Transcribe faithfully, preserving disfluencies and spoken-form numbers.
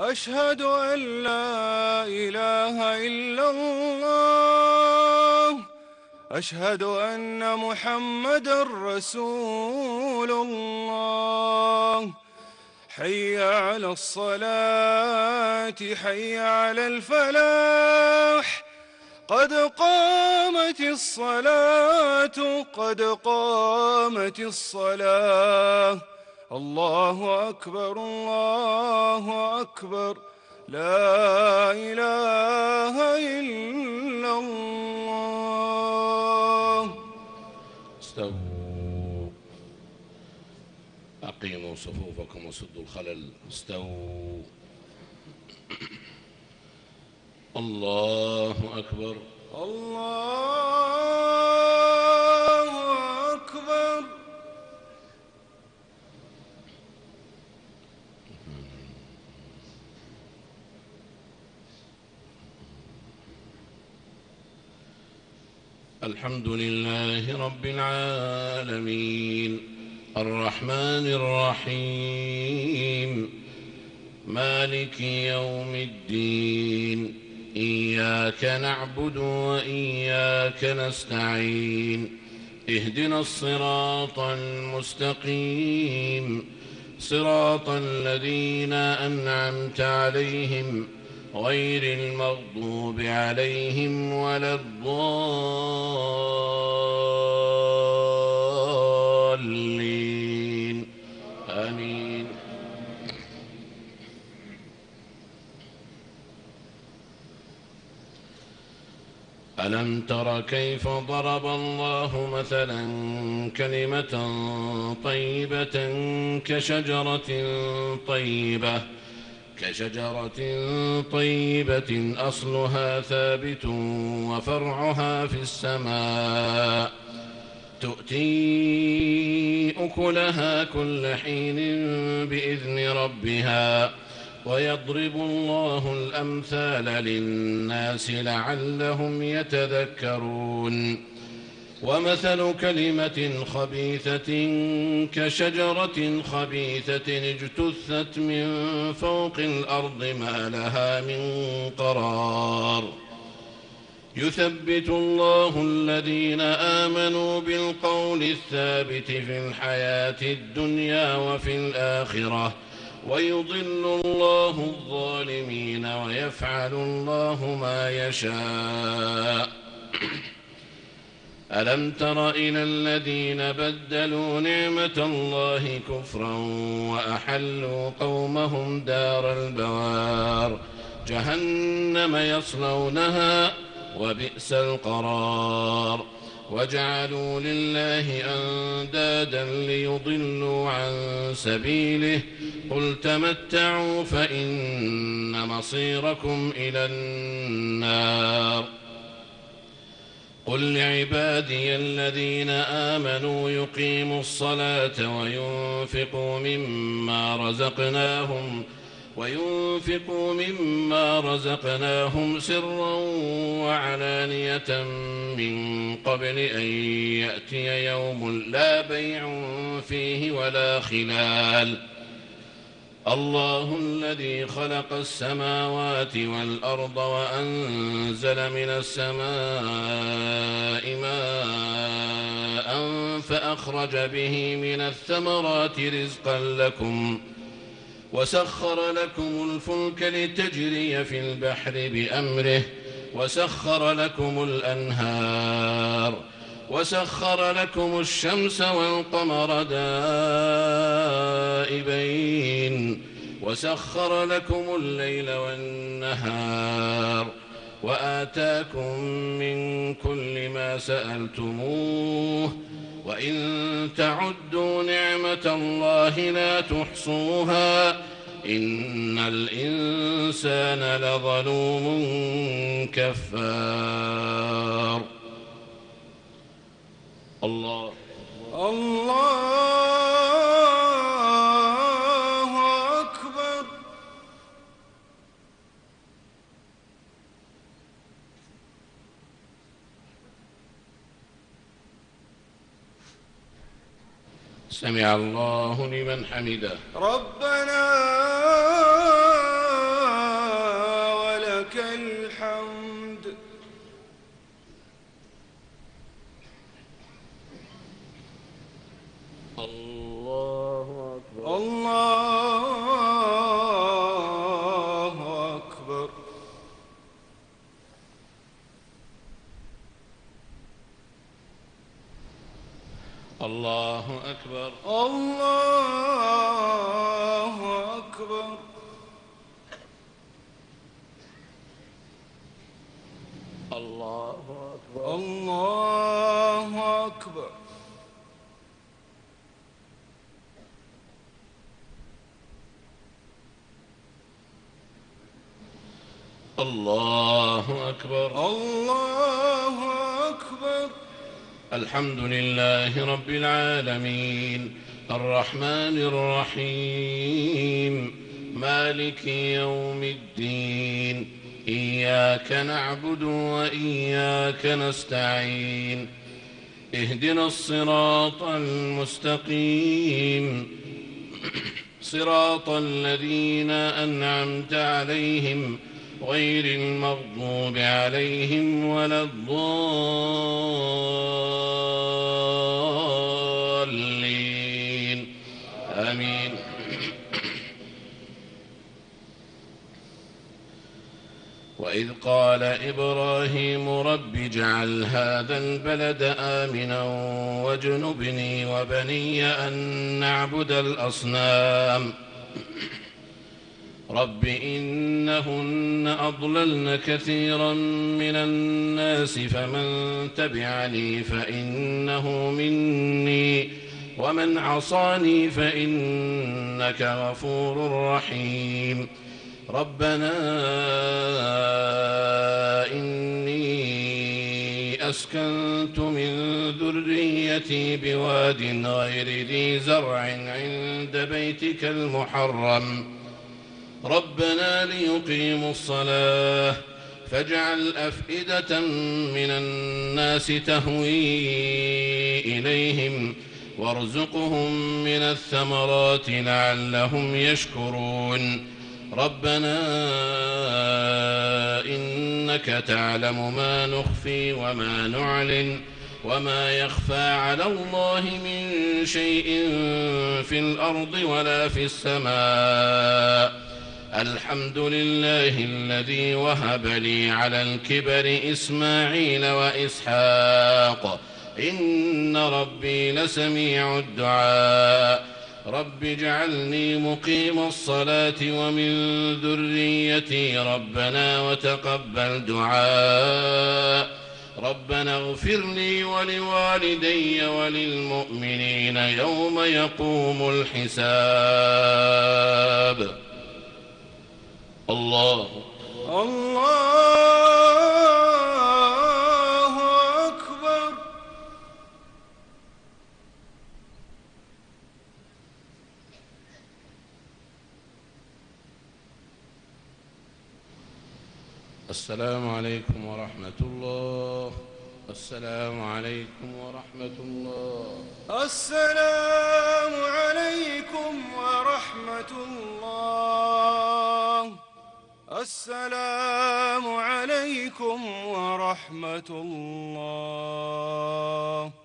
أشهد أن لا إله إلا الله. أشهد أن محمدًا رسول الله. حي على الصلاة، حي على الفلاح، قد قامت الصلاة، قد قامت الصلاة. الله أكبر، الله أكبر، لا إله إلا الله. استووا، أقيموا صفوفكم وسدوا الخلل. استووا. الله أكبر، الله أكبر. الحمد لله رب العالمين، الرحمن الرحيم، مالك يوم الدين. إياك نعبد وإياك نستعين. اهدنا الصراط المستقيم، صراط الذين أنعمت عليهم غير المغضوب عليهم ولا الضالين. آمين. ألم تر كيف ضرب الله مثلا كلمة طيبة كشجرة طيبة كشجرة طيبة أصلها ثابت وفرعها في السماء، تؤتي أكلها كل حين بإذن ربها، ويضرب الله الأمثال للناس لعلهم يتذكرون. ومثل كلمة خبيثة كشجرة خبيثة اجتثت من فوق الأرض ما لها من قرار. يثبت الله الذين آمنوا بالقول الثابت في الحياة الدنيا وفي الآخرة، ويضل الله الظالمين ويفعل الله ما يشاء. ألم تر إلى الذين بدلوا نعمة الله كفرا وأحلوا قومهم دار البوار، جهنم يصلونها وبئس القرار. وجعلوا لله أندادا ليضلوا عن سبيله، قل تمتعوا فإن مصيركم إلى النار. قل لعبادي الذين آمنوا يقيموا الصلاة وينفقوا مما رزقناهم وينفقوا مما رزقناهم سرا وعلانية من قبل أن يأتي يوم لا بيع فيه ولا خلال. الله الذي خلق السماوات والأرض وأنزل من السماء ماء فأخرج به من الثمرات رزقا لكم، وسخر لكم الفلك لتجري في البحر بأمره، وسخر لكم الأنهار، وسخر لكم الشمس والقمر دائبين، وسخر لكم الليل والنهار، وآتاكم من كل ما سألتموه، وإن تعدوا نعمة الله لا تحصوها، إن الإنسان لظلوم كفار. الله الله أكبر. سمع الله لمن حمده. ربنا ولك الحمد. الله أكبر. الله أكبر. الله أكبر. الله أكبر. الله أكبر. الله أكبر. الله أكبر. الله أكبر. الحمد لله رب العالمين الرحمن الرحيم مالك يوم الدين إياك نعبد وإياك نستعين اهدنا الصراط المستقيم صراط الذين أنعمت عليهم غير المغضوب عليهم ولا الضالين آمين. وإذ قال إبراهيم رب اجعل هذا البلد آمنا واجنبني وبني أن نعبد الأصنام رب إنهن أضللن كثيرا من الناس فمن تبعني فإنه مني ومن عصاني فإنك غفور رحيم. ربنا إني أسكنت من ذريتي بواد غير ذي زرع عند بيتك المحرم ربنا ليقيموا الصلاة فاجعل أفئدة من الناس تهوي إليهم وارزقهم من الثمرات لعلهم يشكرون. ربنا إنك تعلم ما نخفي وما نعلن وما يخفى على الله من شيء في الأرض ولا في السماء. الحمد لله الذي وهب لي على الكبر إسماعيل وإسحاق إن ربي لسميع الدعاء. رب اجعلني مقيم الصلاة ومن ذريتي ربنا وتقبل دعاء. ربنا اغفر لي ولوالدي وللمؤمنين يوم يقوم الحساب. الله الله أكبر. السلام عليكم ورحمة الله. السلام عليكم ورحمة الله. السلام عليكم ورحمة الله. السلام عليكم ورحمة الله.